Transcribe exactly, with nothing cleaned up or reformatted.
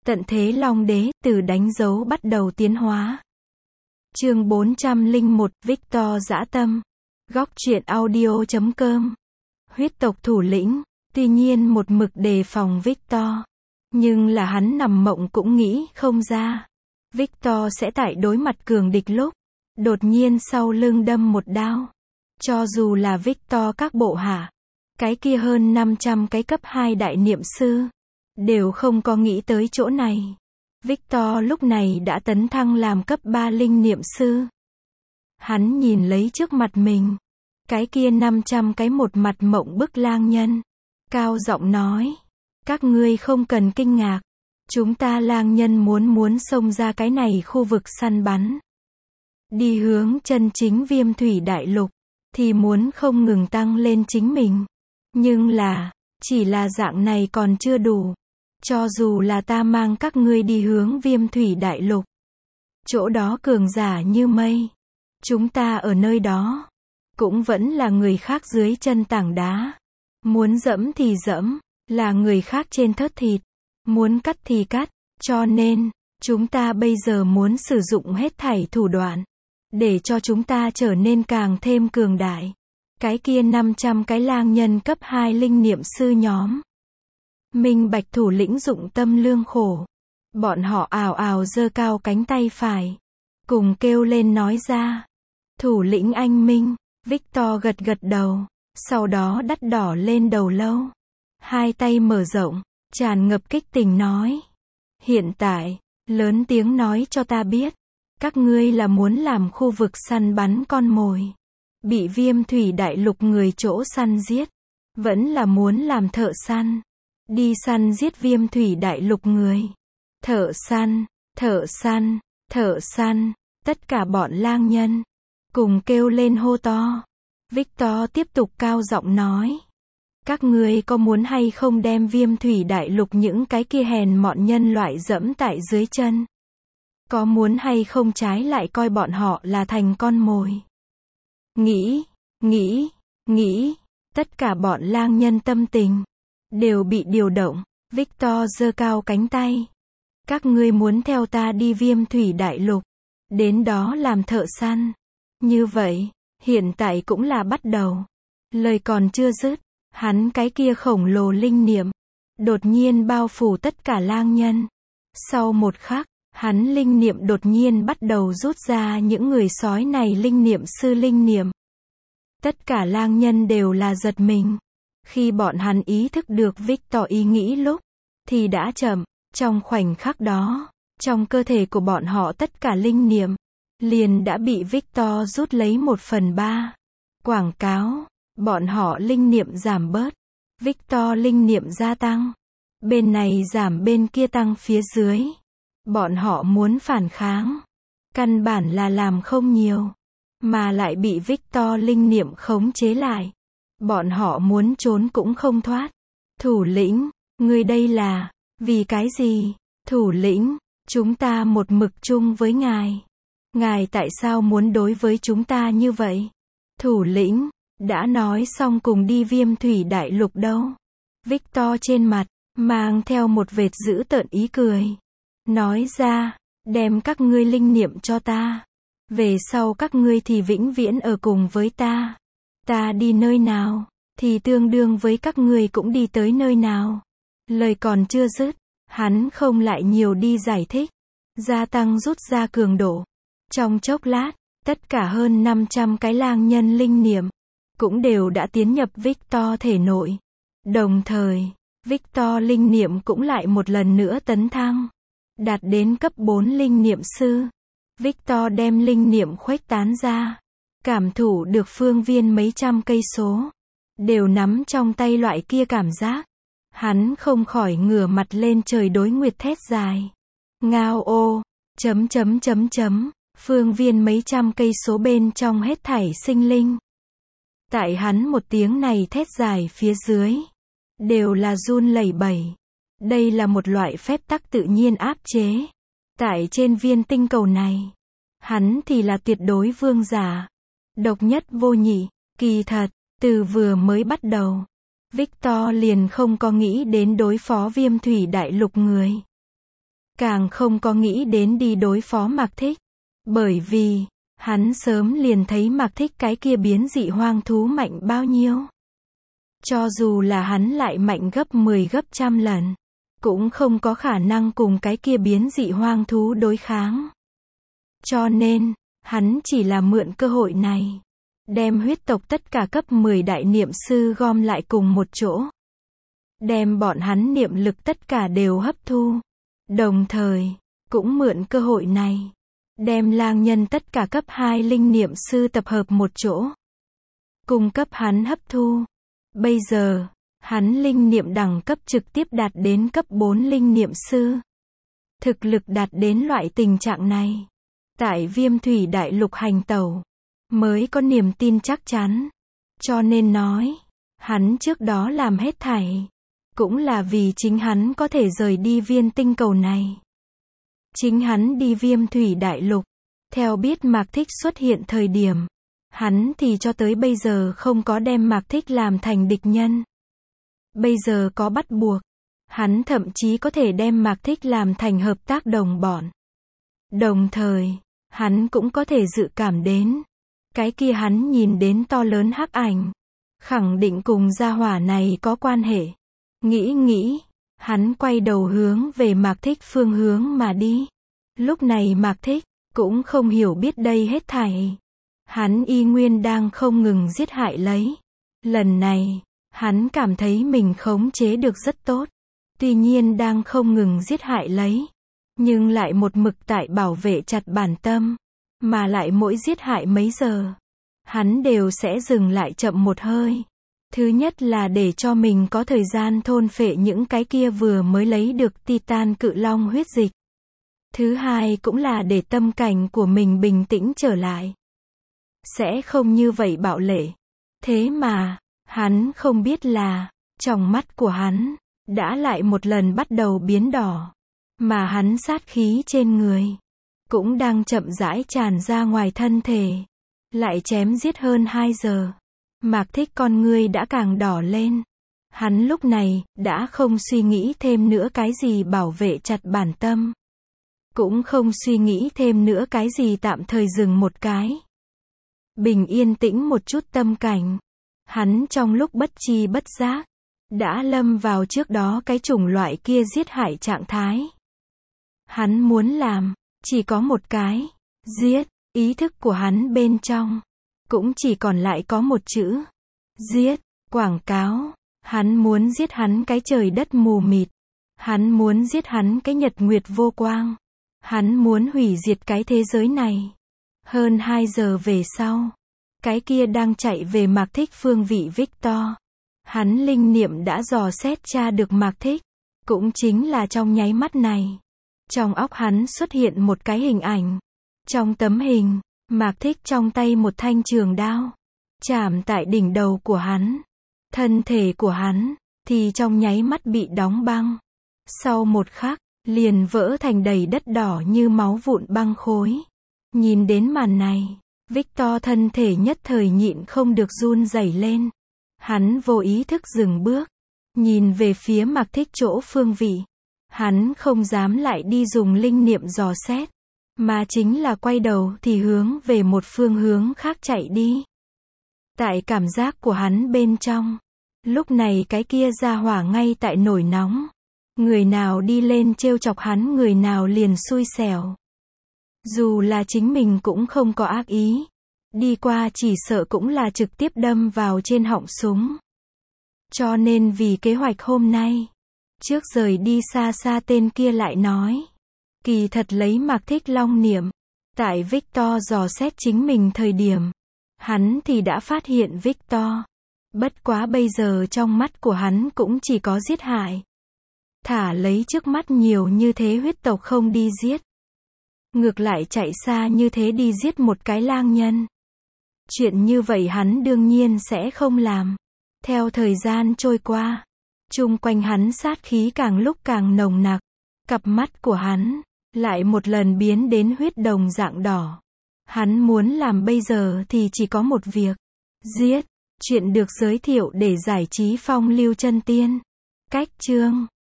Tận thế Long Đế, từ đánh dấu bắt đầu tiến hóa. Chương bốn trăm lẻ một, Victor dã tâm. Góc truyện audio chấm com. Huyết tộc thủ lĩnh, tuy nhiên một mực đề phòng Victor. Nhưng là hắn nằm mộng cũng nghĩ không ra. Victor sẽ tại đối mặt cường địch lúc, đột nhiên sau lưng đâm một đao. Cho dù là Victor các bộ hạ, cái kia hơn năm trăm cái cấp hai đại niệm sư, đều không có nghĩ tới chỗ này. Victor lúc này đã tấn thăng làm cấp ba linh niệm sư. Hắn nhìn lấy trước mặt mình, cái kia năm trăm cái một mặt mộng bức lang nhân. Cao giọng nói, các ngươi không cần kinh ngạc. Chúng ta lang nhân muốn muốn xông ra cái này khu vực săn bắn. Đi hướng chân chính viêm thủy đại lục, thì muốn không ngừng tăng lên chính mình. Nhưng là, chỉ là dạng này còn chưa đủ. Cho dù là ta mang các ngươi đi hướng viêm thủy đại lục, chỗ đó cường giả như mây. Chúng ta ở nơi đó, cũng vẫn là người khác dưới chân tảng đá. Muốn dẫm thì dẫm, là người khác trên thớt thịt. Muốn cắt thì cắt, cho nên, chúng ta bây giờ muốn sử dụng hết thảy thủ đoạn, để cho chúng ta trở nên càng thêm cường đại. Cái kia năm trăm cái lang nhân cấp hai linh niệm sư nhóm. Minh Bạch thủ lĩnh dụng tâm lương khổ. Bọn họ ào ào giơ cao cánh tay phải, cùng kêu lên nói ra. Thủ lĩnh anh Minh, Victor gật gật đầu, sau đó đắt đỏ lên đầu lâu. Hai tay mở rộng, tràn ngập kích tình nói. Hiện tại, lớn tiếng nói cho ta biết, các ngươi là muốn làm khu vực săn bắn con mồi, bị viêm thủy đại lục người chỗ săn giết, vẫn là muốn làm thợ săn, đi săn giết viêm thủy đại lục người. Thợ săn, thợ săn, thợ săn, tất cả bọn lang nhân, cùng kêu lên hô to. Victor tiếp tục cao giọng nói. Các ngươi có muốn hay không đem viêm thủy đại lục những cái kia hèn mọn nhân loại dẫm tại dưới chân? Có muốn hay không trái lại coi bọn họ là thành con mồi? Nghĩ, nghĩ, nghĩ, tất cả bọn lang nhân tâm tình đều bị điều động. Victor giơ cao cánh tay. Các ngươi muốn theo ta đi viêm thủy đại lục, đến đó làm thợ săn. Như vậy, hiện tại cũng là bắt đầu. Lời còn chưa dứt, hắn cái kia khổng lồ linh niệm đột nhiên bao phủ tất cả lang nhân. Sau một khắc, hắn linh niệm đột nhiên bắt đầu rút ra những người sói này linh niệm sư linh niệm. Tất cả lang nhân đều là giật mình. Khi bọn hắn ý thức được Victor ý nghĩ lúc, thì đã chậm. Trong khoảnh khắc đó, trong cơ thể của bọn họ tất cả linh niệm liền đã bị Victor rút lấy một phần ba. Quảng cáo, bọn họ linh niệm giảm bớt, Victor linh niệm gia tăng. Bên này giảm bên kia tăng phía dưới. Bọn họ muốn phản kháng, căn bản là làm không nhiều, mà lại bị Victor linh niệm khống chế lại. Bọn họ muốn trốn cũng không thoát. Thủ lĩnh, người đây là, vì cái gì? Thủ lĩnh, chúng ta một mực chung với ngài. Ngài tại sao muốn đối với chúng ta như vậy? Thủ lĩnh, đã nói xong cùng đi viêm thủy đại lục đâu? Victor trên mặt, mang theo một vệt dữ tợn ý cười. Nói ra, đem các ngươi linh niệm cho ta. Về sau các ngươi thì vĩnh viễn ở cùng với ta. Ta đi nơi nào, thì tương đương với các ngươi cũng đi tới nơi nào. Lời còn chưa dứt, hắn không lại nhiều đi giải thích. Gia tăng rút ra cường độ. Trong chốc lát, tất cả hơn năm trăm cái lang nhân linh niệm cũng đều đã tiến nhập Victor thể nội. Đồng thời, Victor linh niệm cũng lại một lần nữa tấn thăng, đạt đến cấp bốn linh niệm sư. Victor đem linh niệm khuếch tán ra, cảm thụ được phương viên mấy trăm cây số, đều nắm trong tay loại kia cảm giác. Hắn không khỏi ngửa mặt lên trời đối nguyệt thét dài. Ngao ô, chấm chấm chấm chấm, phương viên mấy trăm cây số bên trong hết thảy sinh linh. Tại hắn một tiếng này thét dài phía dưới, đều là run lẩy bẩy. Đây là một loại phép tắc tự nhiên áp chế. Tại trên viên tinh cầu này, hắn thì là tuyệt đối vương giả, độc nhất vô nhị. Kỳ thật, từ vừa mới bắt đầu, Victor liền không có nghĩ đến đối phó viêm thủy đại lục người. càng không có nghĩ đến đi đối phó Mạc Thích. Bởi vì, hắn sớm liền thấy Mạc Thích cái kia biến dị hoang thú mạnh bao nhiêu. Cho dù là hắn lại mạnh gấp mười gấp trăm lần, cũng không có khả năng cùng cái kia biến dị hoang thú đối kháng. Cho nên, hắn chỉ là mượn cơ hội này, đem huyết tộc tất cả cấp mười đại niệm sư gom lại cùng một chỗ. Đem bọn hắn niệm lực tất cả đều hấp thu. Đồng thời, cũng mượn cơ hội này, đem lang nhân tất cả cấp hai linh niệm sư tập hợp một chỗ. Cung cấp hắn hấp thu. Bây giờ, hắn linh niệm đẳng cấp trực tiếp đạt đến cấp bốn linh niệm sư. Thực lực đạt đến loại tình trạng này. Tại Viêm Thủy Đại Lục hành tẩu, mới có niềm tin chắc chắn. Cho nên nói, hắn trước đó làm hết thảy, cũng là vì chính hắn có thể rời đi viên tinh cầu này. Chính hắn đi Viêm Thủy Đại Lục, theo biết Mạc Thích xuất hiện thời điểm, hắn thì cho tới bây giờ không có đem Mạc Thích làm thành địch nhân. Bây giờ có bắt buộc, hắn thậm chí có thể đem Mạc Thích làm thành hợp tác đồng bọn. Đồng thời, hắn cũng có thể dự cảm đến, cái kia hắn nhìn đến to lớn hắc ảnh, khẳng định cùng gia hỏa này có quan hệ. Nghĩ nghĩ, hắn quay đầu hướng về Mạc Thích phương hướng mà đi. Lúc này Mạc Thích cũng không hiểu biết đây hết thảy. Hắn y nguyên đang không ngừng giết hại lấy. Lần này, hắn cảm thấy mình khống chế được rất tốt. Tuy nhiên đang không ngừng giết hại lấy, nhưng lại một mực tại bảo vệ chặt bản tâm. Mà lại mỗi giết hại mấy giờ, hắn đều sẽ dừng lại chậm một hơi. Thứ nhất là để cho mình có thời gian thôn phệ những cái kia vừa mới lấy được Titan cự long huyết dịch. Thứ hai cũng là để tâm cảnh của mình bình tĩnh trở lại. Sẽ không như vậy bạo lệ. Thế mà, hắn không biết là, trong mắt của hắn, đã lại một lần bắt đầu biến đỏ. Mà hắn sát khí trên người, cũng đang chậm rãi tràn ra ngoài thân thể. Lại chém giết hơn hai giờ. Mạc Thích con ngươi đã càng đỏ lên. Hắn lúc này, đã không suy nghĩ thêm nữa cái gì bảo vệ chặt bản tâm. Cũng không suy nghĩ thêm nữa cái gì tạm thời dừng một cái. Bình yên tĩnh một chút tâm cảnh. Hắn trong lúc bất chi bất giác, đã lâm vào trước đó cái chủng loại kia giết hại trạng thái. Hắn muốn làm, chỉ có một cái, giết. Ý thức của hắn bên trong, cũng chỉ còn lại có một chữ, giết. Quảng cáo, hắn muốn giết hắn cái trời đất mù mịt. Hắn muốn giết hắn cái nhật nguyệt vô quang. Hắn muốn hủy diệt cái thế giới này. Hơn hai giờ về sau, cái kia đang chạy về Mạc Thích phương vị Victor. Hắn linh niệm đã dò xét tra được Mạc Thích. Cũng chính là trong nháy mắt này. Trong óc hắn xuất hiện một cái hình ảnh. Trong tấm hình, Mạc Thích trong tay một thanh trường đao, chạm tại đỉnh đầu của hắn. Thân thể của hắn, thì trong nháy mắt bị đóng băng. Sau một khắc, liền vỡ thành đầy đất đỏ như máu vụn băng khối. Nhìn đến màn này, Victor thân thể nhất thời nhịn không được run rẩy lên. Hắn vô ý thức dừng bước, nhìn về phía Mạc Thích chỗ phương vị. Hắn không dám lại đi dùng linh niệm dò xét, mà chính là quay đầu thì hướng về một phương hướng khác chạy đi. Tại cảm giác của hắn bên trong, lúc này cái kia ra hỏa ngay tại nổi nóng. Người nào đi lên trêu chọc hắn người nào liền xui xẻo. Dù là chính mình cũng không có ác ý. Đi qua chỉ sợ cũng là trực tiếp đâm vào trên họng súng. Cho nên vì kế hoạch hôm nay, trước rời đi xa xa tên kia lại nói. Kỳ thật lấy Mạc Thích long niệm. Tại Victor dò xét chính mình thời điểm, hắn thì đã phát hiện Victor. Bất quá bây giờ trong mắt của hắn cũng chỉ có giết hại. Thả lấy trước mắt nhiều như thế huyết tộc không đi giết. Ngược lại chạy xa như thế đi giết một cái lang nhân. Chuyện như vậy hắn đương nhiên sẽ không làm. Theo thời gian trôi qua, chung quanh hắn sát khí càng lúc càng nồng nặc. Cặp mắt của hắn, lại một lần biến đến huyết đồng dạng đỏ. Hắn muốn làm bây giờ thì chỉ có một việc. Giết. Chuyện được giới thiệu để giải trí phong lưu chân tiên. Cách chương